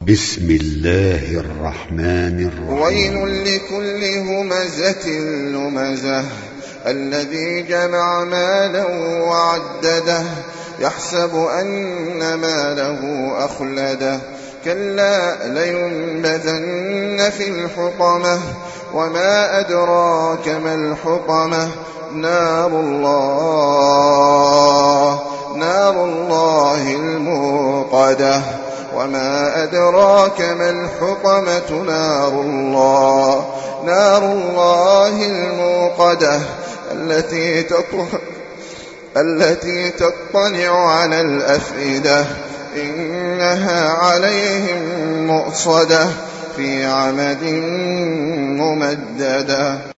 بسم الله الرحمن الرحيم. ويل لكل همزة لمزة الذي جمع مالا وعدده يحسب أن ماله أخلده كلا لينبذن في الحطمة وما أدراك ما الحطمة نار الله الموقدة وما أدراك ما الحطمة نار الله الموقدة التي تطلع على الأفئدة إنها عليهم مؤصدة في عمد ممددة.